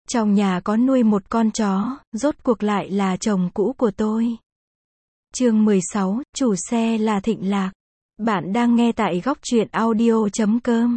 Trong nhà có nuôi một con chó, rốt cuộc lại là chồng cũ của tôi. Chương 16, chủ xe là Thịnh Lạc. Bạn đang nghe tại góc truyện audio.com.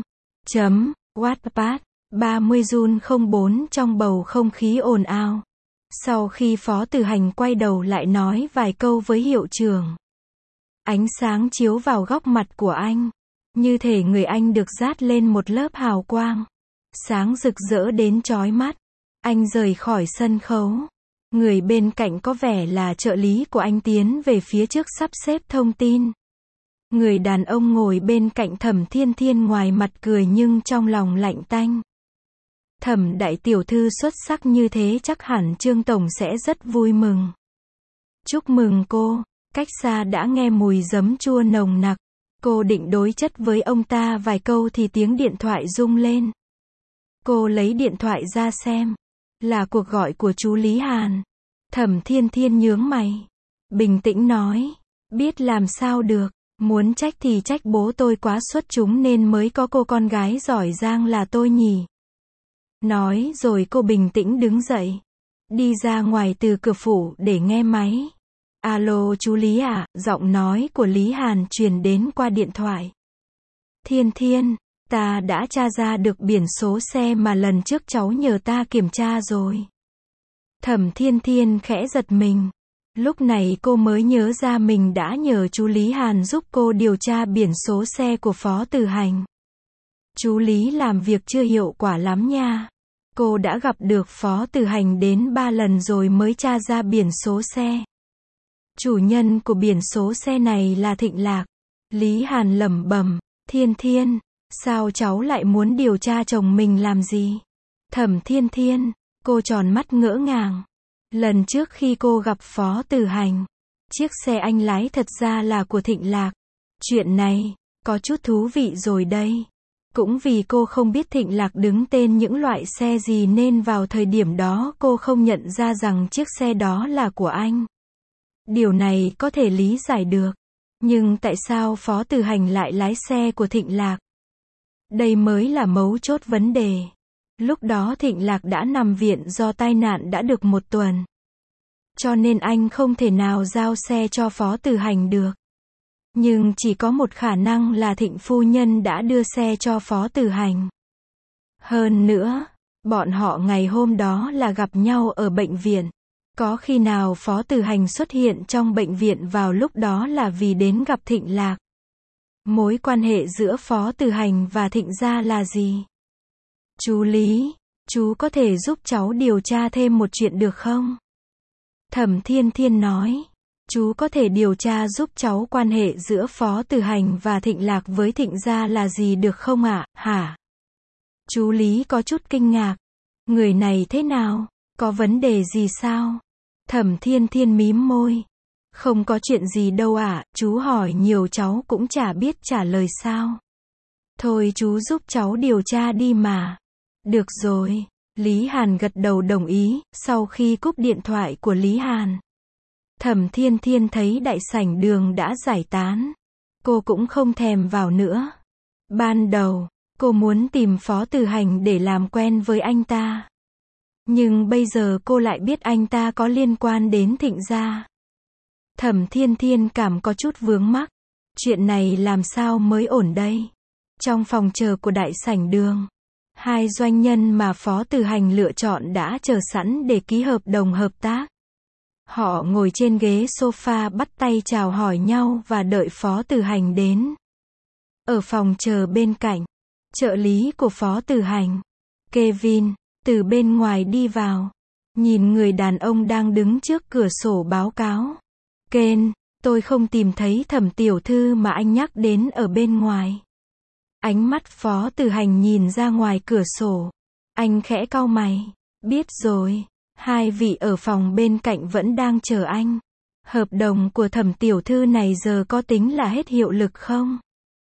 Wattpad, 30 Jun 04 trong bầu không khí ồn ào. Sau khi Phó Tử Hành quay đầu lại nói vài câu với hiệu trưởng. Ánh sáng chiếu vào góc mặt của anh. Như thể người anh được dát lên một lớp hào quang. Sáng rực rỡ đến chói mắt. Anh rời khỏi sân khấu. Người bên cạnh có vẻ là trợ lý của anh tiến về phía trước sắp xếp thông tin. Người đàn ông ngồi bên cạnh Thẩm Thiên Thiên ngoài mặt cười nhưng trong lòng lạnh tanh. Thẩm đại tiểu thư xuất sắc như thế chắc hẳn Trương Tổng sẽ rất vui mừng. Chúc mừng cô. Cách xa đã nghe mùi giấm chua nồng nặc. Cô định đối chất với ông ta vài câu thì tiếng điện thoại rung lên. Cô lấy điện thoại ra xem. Là cuộc gọi của chú Lý Hàn. Thẩm Thiên Thiên nhướng mày. Bình tĩnh nói. Biết làm sao được. Muốn trách thì trách bố tôi quá xuất chúng nên mới có cô con gái giỏi giang là tôi nhỉ. Nói rồi cô bình tĩnh đứng dậy. Đi ra ngoài từ cửa phủ để nghe máy. Alo chú Lý à, giọng nói của Lý Hàn truyền đến qua điện thoại. Thiên Thiên, ta đã tra ra được biển số xe mà lần trước cháu nhờ ta kiểm tra rồi. Thẩm Thiên Thiên khẽ giật mình. Lúc này cô mới nhớ ra mình đã nhờ chú Lý Hàn giúp cô điều tra biển số xe của Phó Tử Hành. Chú Lý làm việc chưa hiệu quả lắm nha. Cô đã gặp được Phó Tử Hành đến 3 lần rồi mới tra ra biển số xe. Chủ nhân của biển số xe này là Thịnh Lạc. Lý Hàn lẩm bẩm. Thiên Thiên, sao cháu lại muốn điều tra chồng mình làm gì? Thẩm Thiên Thiên, cô tròn mắt ngỡ ngàng. Lần trước khi cô gặp Phó Tử Hành, chiếc xe anh lái thật ra là của Thịnh Lạc. Chuyện này, có chút thú vị rồi đây. Cũng vì cô không biết Thịnh Lạc đứng tên những loại xe gì nên vào thời điểm đó cô không nhận ra rằng chiếc xe đó là của anh. Điều này có thể lý giải được. Nhưng tại sao Phó Tử Hành lại lái xe của Thịnh Lạc? Đây mới là mấu chốt vấn đề. Lúc đó Thịnh Lạc đã nằm viện do tai nạn đã được 1 tuần. Cho nên anh không thể nào giao xe cho Phó Tử Hành được. Nhưng chỉ có một khả năng là Thịnh phu nhân đã đưa xe cho Phó Tử Hành. Hơn nữa, bọn họ ngày hôm đó là gặp nhau ở bệnh viện. Có khi nào Phó Tử Hành xuất hiện trong bệnh viện vào lúc đó là vì đến gặp Thịnh Lạc? Mối quan hệ giữa Phó Tử Hành và Thịnh gia là gì? Chú Lý, chú có thể giúp cháu điều tra thêm một chuyện được không? Thẩm Thiên Thiên nói. Chú có thể điều tra giúp cháu quan hệ giữa Phó Tử Hành và Thịnh Lạc với Thịnh gia là gì được không ạ? Hả? Chú Lý có chút kinh ngạc. Người này thế nào? Có vấn đề gì sao? Thẩm Thiên Thiên mím môi. Không có chuyện gì đâu ạ, chú hỏi nhiều cháu cũng chả biết trả lời sao. Thôi chú giúp cháu điều tra đi mà. Được rồi. Lý Hàn gật đầu đồng ý, sau khi cúp điện thoại của Lý Hàn. Thẩm Thiên Thiên thấy đại sảnh đường đã giải tán. Cô cũng không thèm vào nữa. Ban đầu, cô muốn tìm Phó Tử Hành để làm quen với anh ta. Nhưng bây giờ cô lại biết anh ta có liên quan đến Thịnh gia. Thẩm Thiên Thiên cảm có chút vướng mắc. Chuyện này làm sao mới ổn đây? Trong phòng chờ của đại sảnh đường, 2 doanh nhân mà Phó Tử Hành lựa chọn đã chờ sẵn để ký hợp đồng hợp tác. Họ ngồi trên ghế sofa bắt tay chào hỏi nhau và đợi Phó Tử Hành đến. Ở phòng chờ bên cạnh, trợ lý của Phó Tử Hành, Kevin, từ bên ngoài đi vào. Nhìn người đàn ông đang đứng trước cửa sổ báo cáo. Ken, tôi không tìm thấy Thẩm tiểu thư mà anh nhắc đến ở bên ngoài. Ánh mắt Phó Tử Hành nhìn ra ngoài cửa sổ. Anh khẽ cau mày. Biết rồi. 2 vị ở phòng bên cạnh vẫn đang chờ anh. Hợp đồng của Thẩm tiểu thư này giờ có tính là hết hiệu lực không?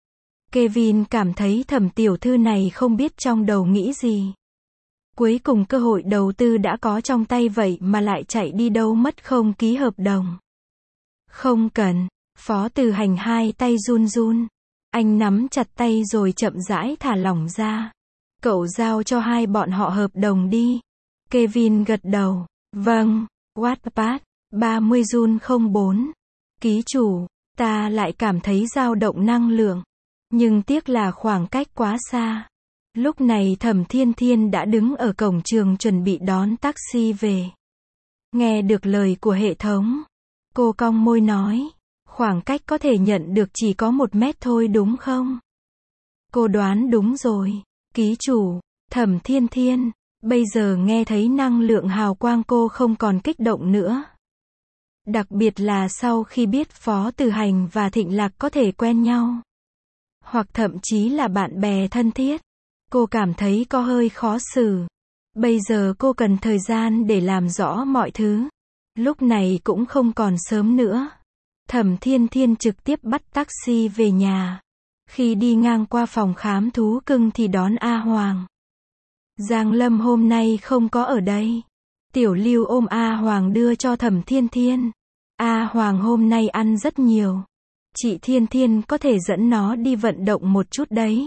Kevin cảm thấy Thẩm tiểu thư này không biết trong đầu nghĩ gì. Cuối cùng cơ hội đầu tư đã có trong tay vậy mà lại chạy đi đâu mất không ký hợp đồng. Không cần. Phó Tử Hành 2 tay run run. Anh nắm chặt tay rồi chậm rãi thả lỏng ra. Cậu giao cho 2 bọn họ hợp đồng đi. Kevin gật đầu. Vâng, Wattpad, 30 Jun 04. Ký chủ, ta lại cảm thấy dao động năng lượng. Nhưng tiếc là khoảng cách quá xa. Lúc này Thẩm Thiên Thiên đã đứng ở cổng trường chuẩn bị đón taxi về. Nghe được lời của hệ thống. Cô cong môi nói. Khoảng cách có thể nhận được chỉ có 1 mét thôi đúng không? Cô đoán đúng rồi. Ký chủ, Thẩm Thiên Thiên. Bây giờ nghe thấy năng lượng hào quang cô không còn kích động nữa. Đặc biệt là sau khi biết Phó Từ Hành và Thịnh Lạc có thể quen nhau. Hoặc thậm chí là bạn bè thân thiết. Cô cảm thấy có hơi khó xử. Bây giờ cô cần thời gian để làm rõ mọi thứ. Lúc này cũng không còn sớm nữa. Thẩm Thiên Thiên trực tiếp bắt taxi về nhà. Khi đi ngang qua phòng khám thú cưng thì đón A Hoàng. Giang Lâm hôm nay không có ở đây. Tiểu Lưu ôm A Hoàng đưa cho Thẩm Thiên Thiên. A Hoàng hôm nay ăn rất nhiều. Chị Thiên Thiên có thể dẫn nó đi vận động một chút đấy.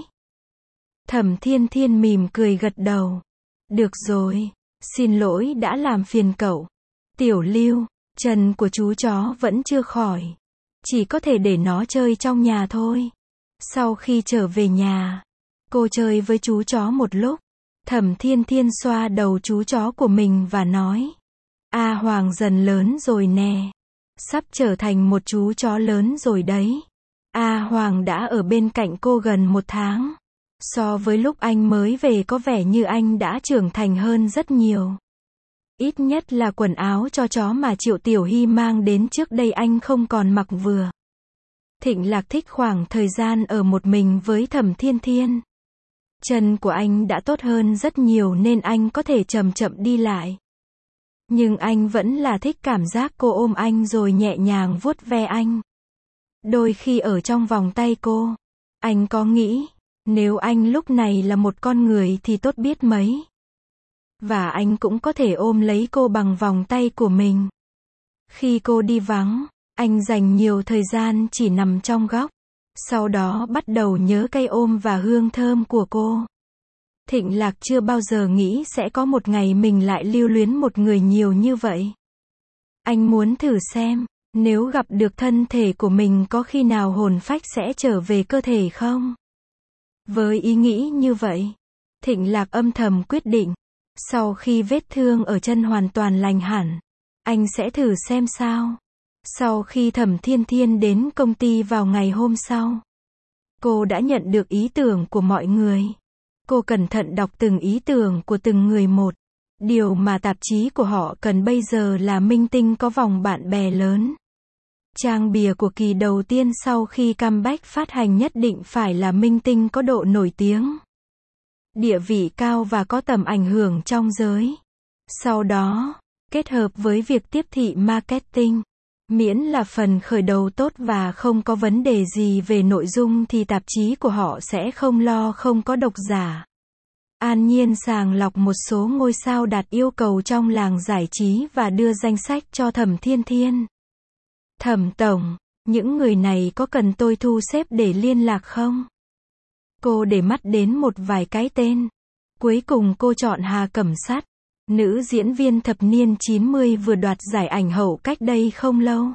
Thẩm Thiên Thiên mỉm cười gật đầu. Được rồi, xin lỗi đã làm phiền cậu. Tiểu Lưu, chân của chú chó vẫn chưa khỏi. Chỉ có thể để nó chơi trong nhà thôi. Sau khi trở về nhà, cô chơi với chú chó một lúc. Thẩm Thiên Thiên xoa đầu chú chó của mình và nói. A Hoàng dần lớn rồi nè. Sắp trở thành một chú chó lớn rồi đấy. A Hoàng đã ở bên cạnh cô gần 1 tháng. So với lúc anh mới về có vẻ như anh đã trưởng thành hơn rất nhiều. Ít nhất là quần áo cho chó mà Triệu Tiểu Hy mang đến trước đây anh không còn mặc vừa. Thịnh Lạc thích khoảng thời gian ở một mình với Thẩm Thiên Thiên. Chân của anh đã tốt hơn rất nhiều nên anh có thể chậm chậm đi lại. Nhưng anh vẫn là thích cảm giác cô ôm anh rồi nhẹ nhàng vuốt ve anh. Đôi khi ở trong vòng tay cô, anh có nghĩ, nếu anh lúc này là một con người thì tốt biết mấy. Và anh cũng có thể ôm lấy cô bằng vòng tay của mình. Khi cô đi vắng, anh dành nhiều thời gian chỉ nằm trong góc. Sau đó bắt đầu nhớ cây ôm và hương thơm của cô. Thịnh Lạc chưa bao giờ nghĩ sẽ có một ngày mình lại lưu luyến một người nhiều như vậy. Anh muốn thử xem, nếu gặp được thân thể của mình có khi nào hồn phách sẽ trở về cơ thể không? Với ý nghĩ như vậy, Thịnh Lạc âm thầm quyết định, sau khi vết thương ở chân hoàn toàn lành hẳn, anh sẽ thử xem sao. Sau khi Thẩm Thiên Thiên đến công ty vào ngày hôm sau, cô đã nhận được ý tưởng của mọi người. Cô cẩn thận đọc từng ý tưởng của từng người một. Điều mà tạp chí của họ cần bây giờ là minh tinh có vòng bạn bè lớn. Trang bìa của kỳ đầu tiên sau khi comeback phát hành nhất định phải là minh tinh có độ nổi tiếng, địa vị cao và có tầm ảnh hưởng trong giới. Sau đó, kết hợp với việc tiếp thị marketing, miễn là phần khởi đầu tốt và không có vấn đề gì về nội dung thì tạp chí của họ sẽ không lo không có độc giả. An nhiên sàng lọc một số ngôi sao đạt yêu cầu trong làng giải trí và đưa danh sách cho Thẩm Thiên Thiên. Thẩm tổng, những người này có cần tôi thu xếp để liên lạc không? Cô để mắt đến một vài cái tên. Cuối cùng cô chọn Hà Cẩm Sắt, nữ diễn viên thập niên 90 vừa đoạt giải ảnh hậu cách đây không lâu.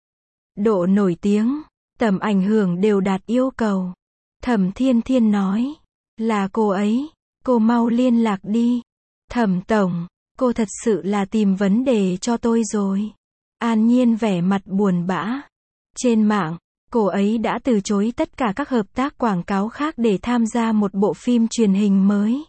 Độ nổi tiếng, tầm ảnh hưởng đều đạt yêu cầu. Thẩm Thiên Thiên nói, là cô ấy, cô mau liên lạc đi. Thẩm tổng, cô thật sự là tìm vấn đề cho tôi rồi. An nhiên vẻ mặt buồn bã. Trên mạng, cô ấy đã từ chối tất cả các hợp tác quảng cáo khác để tham gia một bộ phim truyền hình mới.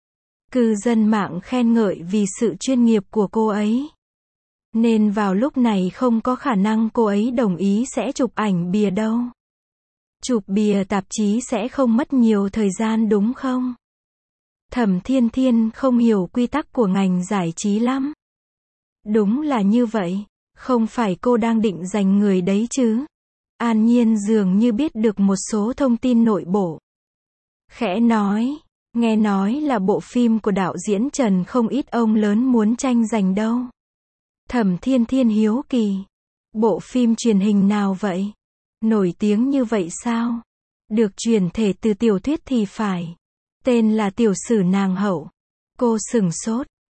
Cư dân mạng khen ngợi vì sự chuyên nghiệp của cô ấy. Nên vào lúc này không có khả năng cô ấy đồng ý sẽ chụp ảnh bìa đâu. Chụp bìa tạp chí sẽ không mất nhiều thời gian đúng không? Thẩm Thiên Thiên không hiểu quy tắc của ngành giải trí lắm. Đúng là như vậy, không phải cô đang định giành người đấy chứ? An nhiên dường như biết được một số thông tin nội bộ. Khẽ nói, nghe nói là bộ phim của đạo diễn Trần không ít ông lớn muốn tranh giành đâu. Thẩm Thiên Thiên hiếu kỳ. Bộ phim truyền hình nào vậy? Nổi tiếng như vậy sao? Được chuyển thể từ tiểu thuyết thì phải. Tên là Tiểu Sử Nàng Hậu. Cô sửng sốt.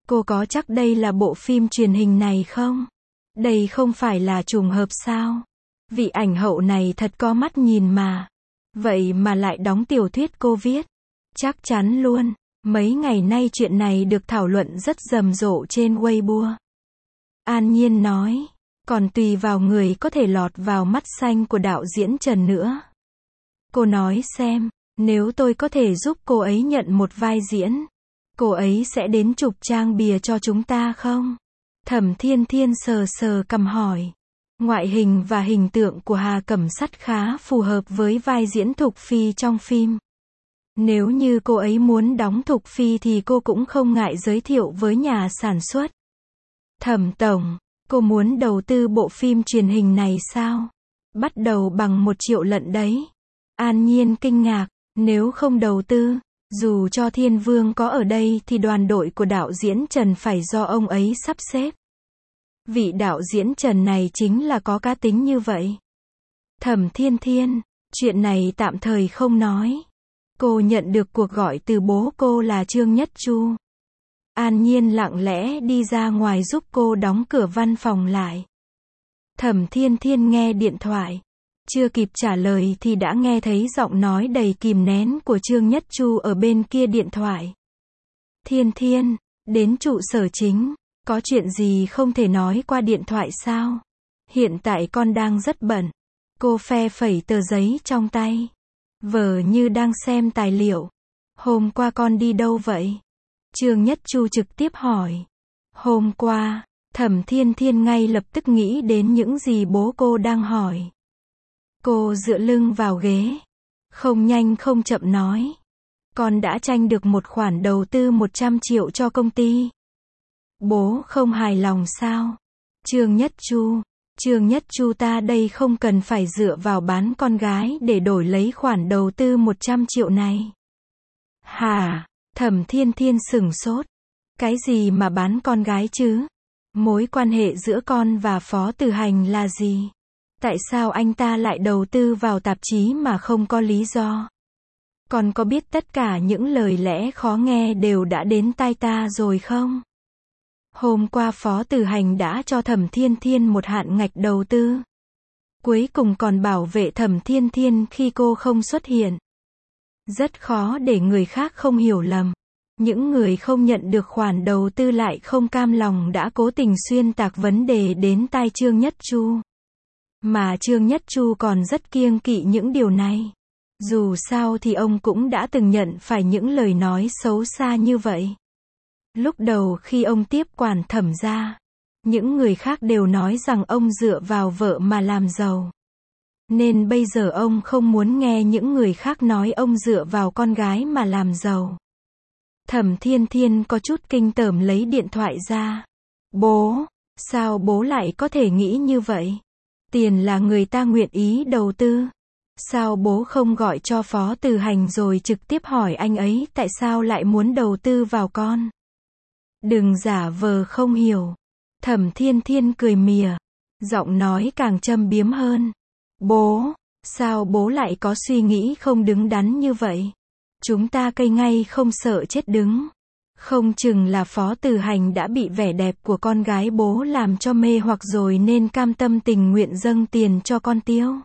Cô có chắc đây là bộ phim truyền hình này không? Đây không phải là trùng hợp sao? Vị ảnh hậu này thật có mắt nhìn mà. Vậy mà lại đóng tiểu thuyết cô viết. Chắc chắn luôn. Mấy ngày nay chuyện này được thảo luận rất rầm rộ trên Weibo. An Nhiên nói. Còn tùy vào người có thể lọt vào mắt xanh của đạo diễn Trần nữa. Cô nói xem, nếu tôi có thể giúp cô ấy nhận một vai diễn, cô ấy sẽ đến chụp trang bìa cho chúng ta không? Thẩm Thiên Thiên sờ sờ cằm hỏi. Ngoại hình và hình tượng của Hà Cẩm Sắt khá phù hợp với vai diễn Thục Phi trong phim. Nếu như cô ấy muốn đóng Thục Phi thì cô cũng không ngại giới thiệu với nhà sản xuất. Thẩm tổng, cô muốn đầu tư bộ phim truyền hình này sao? Bắt đầu bằng 1 triệu lận đấy. An Nhiên kinh ngạc, nếu không đầu tư, dù cho Thiên Vương có ở đây thì đoàn đội của đạo diễn Trần phải do ông ấy sắp xếp. Vị đạo diễn Trần này chính là có cá tính như vậy. Thẩm Thiên Thiên, chuyện này tạm thời không nói. Cô nhận được cuộc gọi từ bố cô là Trương Nhất Chu. An Nhiên lặng lẽ đi ra ngoài giúp cô đóng cửa văn phòng lại. Thẩm Thiên Thiên nghe điện thoại. Chưa kịp trả lời thì đã nghe thấy giọng nói đầy kìm nén của Trương Nhất Chu ở bên kia điện thoại. Thiên Thiên, đến trụ sở chính. Có chuyện gì không thể nói qua điện thoại sao? Hiện tại con đang rất bận. Cô phe phẩy tờ giấy trong tay. Vờ như đang xem tài liệu. Hôm qua con đi đâu vậy? Trương Nhất Chu trực tiếp hỏi. Hôm qua, Thẩm Thiên Thiên ngay lập tức nghĩ đến những gì bố cô đang hỏi. Cô dựa lưng vào ghế. Không nhanh không chậm nói. Con đã tranh được một khoản đầu tư 100 triệu cho công ty. Bố không hài lòng sao? Trương Nhất Chu ta đây không cần phải dựa vào bán con gái để đổi lấy khoản đầu tư 100 triệu này. Hả? Thẩm Thiên Thiên sửng sốt. Cái gì mà bán con gái chứ? Mối quan hệ giữa con và Phó Tử Hành là gì? Tại sao anh ta lại đầu tư vào tạp chí mà không có lý do? Con có biết tất cả những lời lẽ khó nghe đều đã đến tai ta rồi không? Hôm qua Phó Tử Hành đã cho Thẩm Thiên Thiên một hạn ngạch đầu tư. Cuối cùng còn bảo vệ Thẩm Thiên Thiên khi cô không xuất hiện. Rất khó để người khác không hiểu lầm. Những người không nhận được khoản đầu tư lại không cam lòng đã cố tình xuyên tạc vấn đề đến tai Trương Nhất Chu. Mà Trương Nhất Chu còn rất kiêng kỵ những điều này. Dù sao thì ông cũng đã từng nhận phải những lời nói xấu xa như vậy. Lúc đầu khi ông tiếp quản Thẩm gia, những người khác đều nói rằng ông dựa vào vợ mà làm giàu. Nên bây giờ ông không muốn nghe những người khác nói ông dựa vào con gái mà làm giàu. Thẩm Thiên Thiên có chút kinh tởm lấy điện thoại ra. Bố, sao bố lại có thể nghĩ như vậy? Tiền là người ta nguyện ý đầu tư. Sao bố không gọi cho Phó Tử Hành rồi trực tiếp hỏi anh ấy tại sao lại muốn đầu tư vào con? Đừng giả vờ không hiểu. Thẩm Thiên Thiên cười mỉa. Giọng nói càng châm biếm hơn. Bố, sao bố lại có suy nghĩ không đứng đắn như vậy? Chúng ta cây ngay không sợ chết đứng. Không chừng là Phó Tử Hành đã bị vẻ đẹp của con gái bố làm cho mê hoặc rồi nên cam tâm tình nguyện dâng tiền cho con tiêu.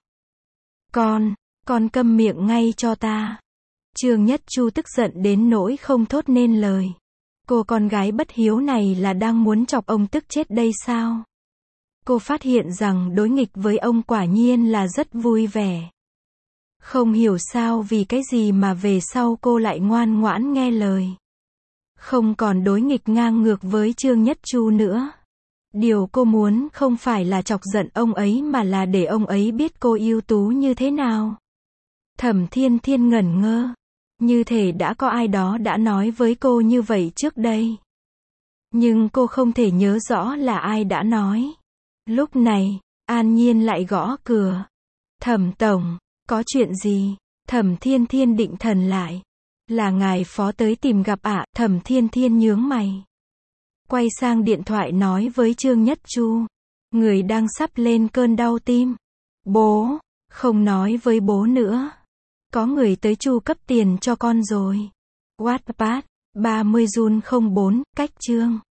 Con câm miệng ngay cho ta. Trương Nhất Chu tức giận đến nỗi không thốt nên lời. Cô con gái bất hiếu này là đang muốn chọc ông tức chết đây sao? Cô phát hiện rằng đối nghịch với ông quả nhiên là rất vui vẻ. Không hiểu sao vì cái gì mà về sau cô lại ngoan ngoãn nghe lời. Không còn đối nghịch ngang ngược với Trương Nhất Chu nữa. Điều cô muốn không phải là chọc giận ông ấy mà là để ông ấy biết cô ưu tú như thế nào. Thẩm Thiên Thiên ngẩn ngơ. Như thể đã có ai đó đã nói với cô như vậy trước đây. Nhưng cô không thể nhớ rõ là ai đã nói. Lúc này, An Nhiên lại gõ cửa. Thẩm tổng, có chuyện gì? Thẩm Thiên Thiên định thần lại. Là ngài Phó tới tìm gặp ạ? Thẩm Thiên Thiên nhướng mày. Quay sang điện thoại nói với Trương Nhất Chu. Người đang sắp lên cơn đau tim. Bố, không nói với bố nữa. Có người tới chu cấp tiền cho con rồi. Wattpad, 30 Jun 04, cách chương.